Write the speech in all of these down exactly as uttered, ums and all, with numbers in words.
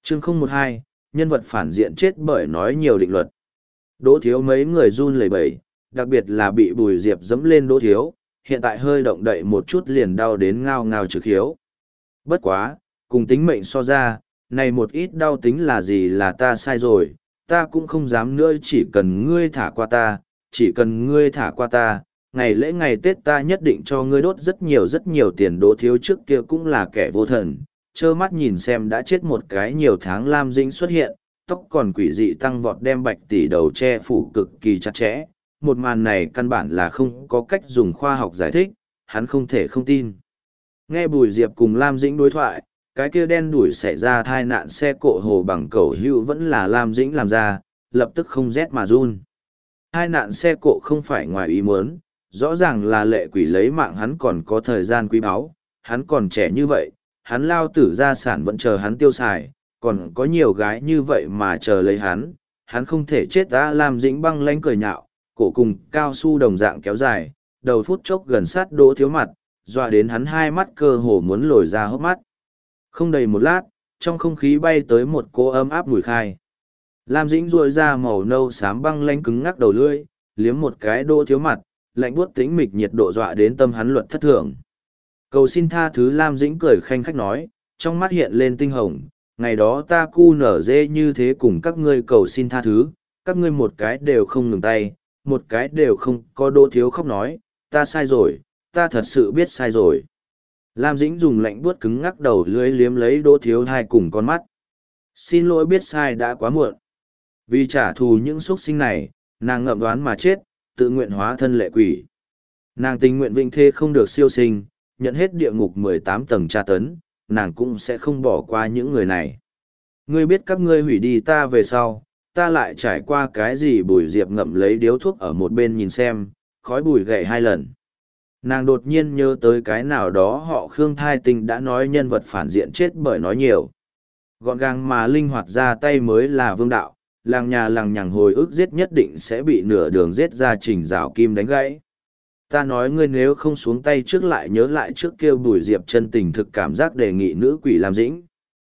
Chương không một hai, nhân vật phản diện chết bởi nói nhiều định luật. Đỗ Thiếu mấy người run lẩy bẩy, đặc biệt là bị Bùi Diệp dẫm lên Đỗ Thiếu, hiện tại hơi động đậy một chút liền đau đến ngao ngao trực hiếu. Bất quá, cùng tính mệnh so ra, này một ít đau tính là gì là ta sai rồi, ta cũng không dám nữa, chỉ cần ngươi thả qua ta, chỉ cần ngươi thả qua ta, ngày lễ ngày Tết ta nhất định cho ngươi đốt rất nhiều rất nhiều tiền. Đỗ Thiếu trước kia cũng là kẻ vô thần, trơ mắt nhìn xem đã chết một cái nhiều tháng Lam Dĩnh xuất hiện, tóc còn quỷ dị tăng vọt đem Bạch tỷ đầu che phủ cực kỳ chặt chẽ. Một màn này căn bản là không có cách dùng khoa học giải thích, hắn không thể không tin. Nghe Bùi Diệp cùng Lam Dĩnh đối thoại, cái kia đen đủi xảy ra tai nạn xe cộ hồ bằng cẩu hữu vẫn là Lam Dĩnh làm ra, lập tức không rét mà run. Tai nạn xe cộ không phải ngoài ý muốn, rõ ràng là lệ quỷ lấy mạng hắn, còn có thời gian quý báu, hắn còn trẻ như vậy, hắn lao tử gia sản vẫn chờ hắn tiêu xài, còn có nhiều gái như vậy mà chờ lấy hắn, hắn không thể chết. Ta Lam Dĩnh băng lánh cười nhạo, cổ cùng cao su đồng dạng kéo dài, đầu phút chốc gần sát Đỗ Thiếu mặt, dọa đến hắn hai mắt cơ hồ muốn lồi ra hốc mắt. Không đầy một lát, trong không khí bay tới một cỗ ấm áp mùi khai. Lam Dĩnh duỗi ra màu nâu xám băng lánh cứng ngắc đầu lưỡi, liếm một cái Đỗ Thiếu mặt, lạnh buốt tĩnh mịch nhiệt độ dọa đến tâm hắn luật thất thường. Cầu xin tha thứ. Lam Dĩnh cười khanh khách nói, trong mắt hiện lên tinh hồng, ngày đó ta cu nở dê như thế cùng các ngươi cầu xin tha thứ, các ngươi một cái đều không ngừng tay, một cái đều không có. Đỗ Thiếu khóc nói, ta sai rồi, ta thật sự biết sai rồi. Lam Dĩnh dùng lạnh buốt cứng ngắc đầu lưỡi liếm lấy Đỗ Thiếu hai cùng con mắt. Xin lỗi, biết sai đã quá muộn. Vì trả thù những xuất sinh này, nàng ngậm đoán mà chết, tự nguyện hóa thân lệ quỷ. Nàng tình nguyện vĩnh thế không được siêu sinh, nhận hết địa ngục mười tám tầng tra tấn, nàng cũng sẽ không bỏ qua những người này. Ngươi biết các ngươi hủy đi ta về sau, ta lại trải qua cái gì? Bùi Diệp ngậm lấy điếu thuốc ở một bên nhìn xem, khói bùi gậy hai lần. Nàng đột nhiên nhớ tới cái nào đó họ Khương Thai Tinh đã nói nhân vật phản diện chết bởi nói nhiều. Gọn gàng mà linh hoạt ra tay mới là vương đạo, làng nhà làng nhằng hồi ức giết nhất định sẽ bị nửa đường giết ra Trình Rào Kim đánh gãy. Ta nói ngươi nếu không xuống tay trước lại nhớ lại trước kia. Bùi Diệp chân tình thực cảm giác đề nghị nữ quỷ Lam Dĩnh.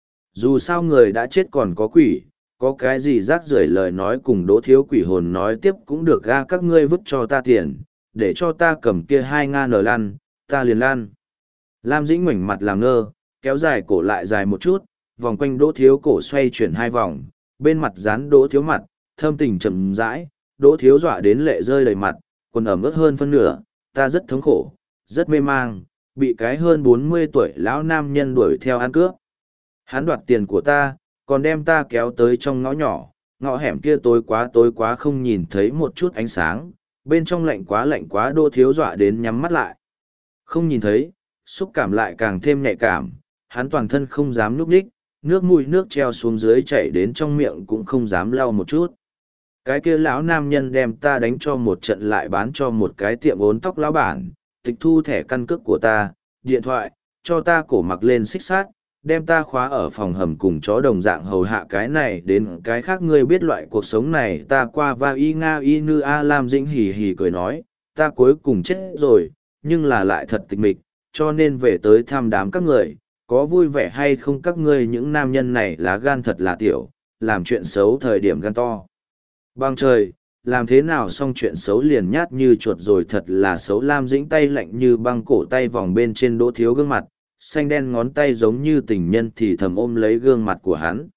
Dù sao người đã chết còn có quỷ, có cái gì rác rưởi lời nói cùng Đỗ Thiếu quỷ hồn nói tiếp cũng được. Ga các ngươi vứt cho ta tiền, để cho ta cầm kia hai nga nở lăn, ta liền lan. Lam Dĩnh ngoảnh mặt làm ngơ, kéo dài cổ lại dài một chút, vòng quanh Đỗ Thiếu cổ xoay chuyển hai vòng, bên mặt dán Đỗ Thiếu mặt, thâm tình chậm rãi. Đỗ Thiếu dọa đến lệ rơi đầy mặt, quần ẩm ướt hơn phân nửa. Ta rất thống khổ, rất mê mang, bị cái hơn bốn mươi tuổi lão nam nhân đuổi theo ăn cướp. Hắn đoạt tiền của ta, còn đem ta kéo tới trong ngõ nhỏ, ngõ hẻm kia tối quá tối quá không nhìn thấy một chút ánh sáng, bên trong lạnh quá lạnh quá. Đỗ Thiếu dọa đến nhắm mắt lại. Không nhìn thấy, xúc cảm lại càng thêm nhạy cảm, hắn toàn thân không dám núp đích, nước mũi nước treo xuống dưới chảy đến trong miệng cũng không dám lau một chút. Cái kia lão nam nhân đem ta đánh cho một trận lại bán cho một cái tiệm ốn tóc lão bản, tịch thu thẻ căn cước của ta, điện thoại, cho ta cổ mặc lên xích sát, đem ta khóa ở phòng hầm cùng chó đồng dạng hầu hạ cái này đến cái khác. Ngươi biết loại cuộc sống này ta qua va y nga y nư a. Lam Dĩnh hì hì cười nói, ta cuối cùng chết rồi, nhưng là lại thật tịch mịch, cho nên về tới thăm đám các người, có vui vẻ hay không? Các ngươi những nam nhân này lá gan thật là tiểu, làm chuyện xấu thời điểm gan to bằng trời, làm thế nào xong chuyện xấu liền nhát như chuột rồi, thật là xấu. Lam Dĩnh tay lạnh như băng, cổ tay vòng bên trên Đỗ Thiếu gương mặt, xanh đen ngón tay giống như tình nhân thì thầm ôm lấy gương mặt của hắn.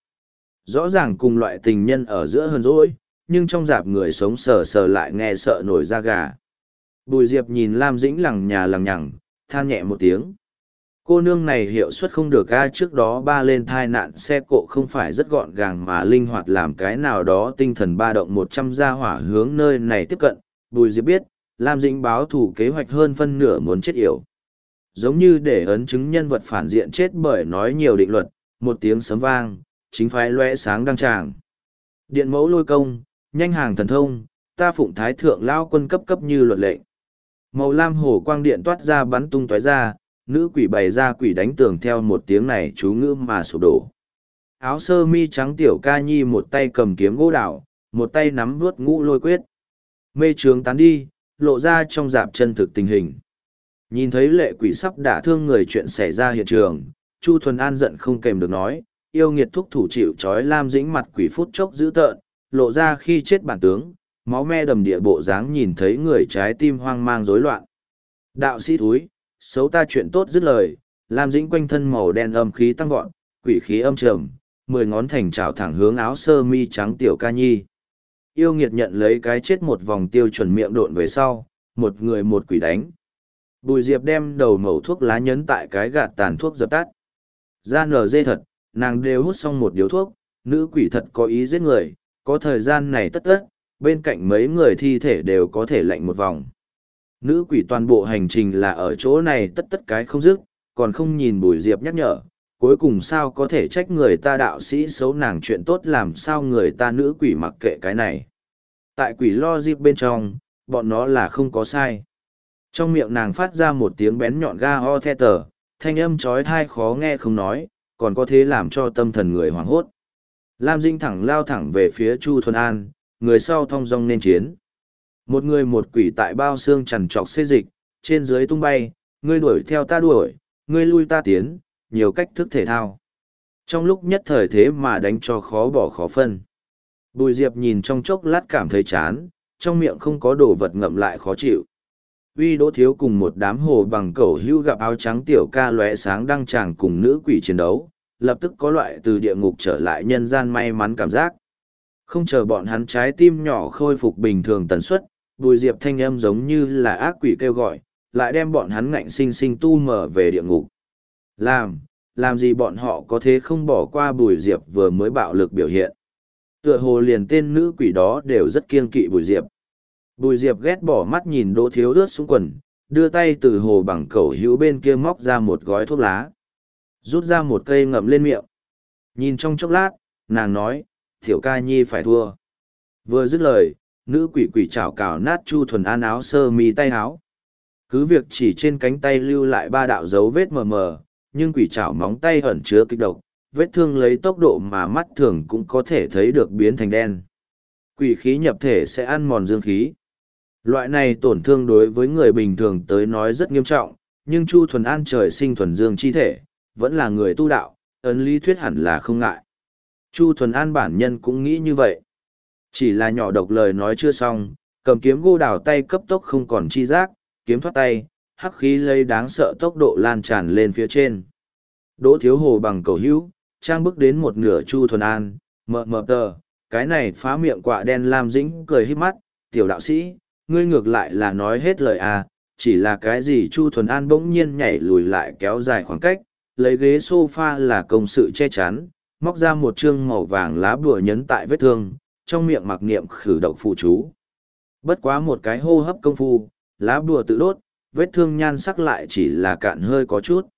Rõ ràng cùng loại tình nhân ở giữa hờn dỗi, nhưng trong dạp người sống sờ sờ lại nghe sợ nổi da gà. Bùi Diệp nhìn Lam Dĩnh lằng nhà lằng nhằng, than nhẹ một tiếng. Cô nương này hiệu suất không được a. Trước đó ba lên thai nạn xe cộ không phải rất gọn gàng mà linh hoạt, làm cái nào đó tinh thần ba động một trăm gia hỏa hướng nơi này tiếp cận. Bùi Diệp biết, Lam Dĩnh báo thủ kế hoạch hơn phân nửa muốn chết yểu. Giống như để ấn chứng nhân vật phản diện chết bởi nói nhiều định luật, một tiếng sấm vang, chính phái lóe sáng đăng tràng. Điện mẫu lôi công, nhanh hàng thần thông, ta phụng thái thượng lao quân cấp cấp như luật lệnh. Màu lam hổ quang điện toát ra bắn tung tóe ra, nữ quỷ bày ra quỷ đánh tường theo một tiếng này chú ngữ mà sụp đổ. Áo sơ mi trắng tiểu ca nhi một tay cầm kiếm gỗ đào, một tay nắm vuốt ngũ lôi quyết. Mê trướng tán đi, lộ ra trong dạp chân thực tình hình. Nhìn thấy lệ quỷ sắp đả thương người chuyện xảy ra hiện trường, Chu Thuần An giận không kèm được nói, yêu nghiệt thúc thủ chịu trói Lam Dĩnh mặt quỷ phút chốc dữ tợn, lộ ra khi chết bản tướng, máu me đầm địa bộ dáng nhìn thấy người trái tim hoang mang rối loạn. Đạo sĩ thúi, xấu ta chuyện tốt dứt lời, Lam Dĩnh quanh thân màu đen âm khí tăng vọt, quỷ khí âm trầm, mười ngón thành trảo thẳng hướng áo sơ mi trắng tiểu ca nhi. Yêu nghiệt nhận lấy cái chết một vòng tiêu chuẩn miệng độn về sau, một người một quỷ đánh. Bùi Diệp đem đầu mẩu thuốc lá nhấn tại cái gạt tàn thuốc dập tắt. Ra nở dê thật, nàng đều hút xong một điếu thuốc, nữ quỷ thật có ý giết người, có thời gian này tất tất, bên cạnh mấy người thi thể đều có thể lạnh một vòng. Nữ quỷ toàn bộ hành trình là ở chỗ này tất tất cái không dứt, còn không nhìn Bùi Diệp nhắc nhở, cuối cùng sao có thể trách người ta đạo sĩ xấu nàng chuyện tốt làm sao người ta nữ quỷ mặc kệ cái này. Tại quỷ lo dịp bên trong, bọn nó là không có sai. Trong miệng nàng phát ra một tiếng bén nhọn ga ho the tờ, thanh âm trói thai khó nghe không nói, còn có thế làm cho tâm thần người hoảng hốt. Lam Dĩnh thẳng lao thẳng về phía Chu Thuần An, người sau thong dong nên chiến. Một người một quỷ tại bao xương trằn trọc xê dịch, trên dưới tung bay, ngươi đuổi theo ta đuổi, ngươi lui ta tiến, nhiều cách thức thể thao. Trong lúc nhất thời thế mà đánh cho khó bỏ khó phân. Bùi Diệp nhìn trong chốc lát cảm thấy chán, trong miệng không có đồ vật ngậm lại khó chịu. Uy Đỗ Thiếu cùng một đám hồ bằng cẩu hưu gặp áo trắng tiểu ca lóe sáng đăng tràng cùng nữ quỷ chiến đấu, lập tức có loại từ địa ngục trở lại nhân gian may mắn cảm giác. Không chờ bọn hắn trái tim nhỏ khôi phục bình thường tần suất, Bùi Diệp thanh âm giống như là ác quỷ kêu gọi, lại đem bọn hắn ngạnh sinh sinh tu mở về địa ngục. Làm, làm gì bọn họ có thế không bỏ qua Bùi Diệp vừa mới bạo lực biểu hiện. Tựa hồ liền tên nữ quỷ đó đều rất kiêng kỵ Bùi Diệp. Bùi Diệp ghét bỏ mắt nhìn Đỗ Thiếu ướt xuống quần, đưa tay từ hồ bằng cẩu hữu bên kia móc ra một gói thuốc lá. Rút ra một cây ngậm lên miệng. Nhìn trong chốc lát, nàng nói, Tiểu ca nhi phải thua. Vừa dứt lời, nữ quỷ quỷ chảo cào nát Chu Thuần An áo sơ mi tay áo. Cứ việc chỉ trên cánh tay lưu lại ba đạo dấu vết mờ mờ, nhưng quỷ chảo móng tay ẩn chứa kịch độc, vết thương lấy tốc độ mà mắt thường cũng có thể thấy được biến thành đen. Quỷ khí nhập thể sẽ ăn mòn dương khí. Loại này tổn thương đối với người bình thường tới nói rất nghiêm trọng, nhưng Chu Thuần An trời sinh thuần dương chi thể, vẫn là người tu đạo, ấn lý thuyết hẳn là không ngại. Chu Thuần An bản nhân cũng nghĩ như vậy. Chỉ là nhỏ độc lời nói chưa xong, cầm kiếm gô đào tay cấp tốc không còn chi giác, kiếm thoát tay, hắc khí lấy đáng sợ tốc độ lan tràn lên phía trên. Đỗ Thiếu hồ bằng cầu hữu, trang bước đến một nửa Chu Thuần An, mờ mờ tờ, cái này phá miệng quạ đen Lam Dĩnh cười híp mắt, tiểu đạo sĩ, ngươi ngược lại là nói hết lời à, chỉ là cái gì Chu Thuần An bỗng nhiên nhảy lùi lại kéo dài khoảng cách, lấy ghế sofa là công sự che chắn, móc ra một chương màu vàng lá bùa nhấn tại vết thương, trong miệng mặc niệm khử độc phụ chú. Bất quá một cái hô hấp công phu, lá bùa tự đốt, vết thương nhan sắc lại chỉ là cạn hơi có chút.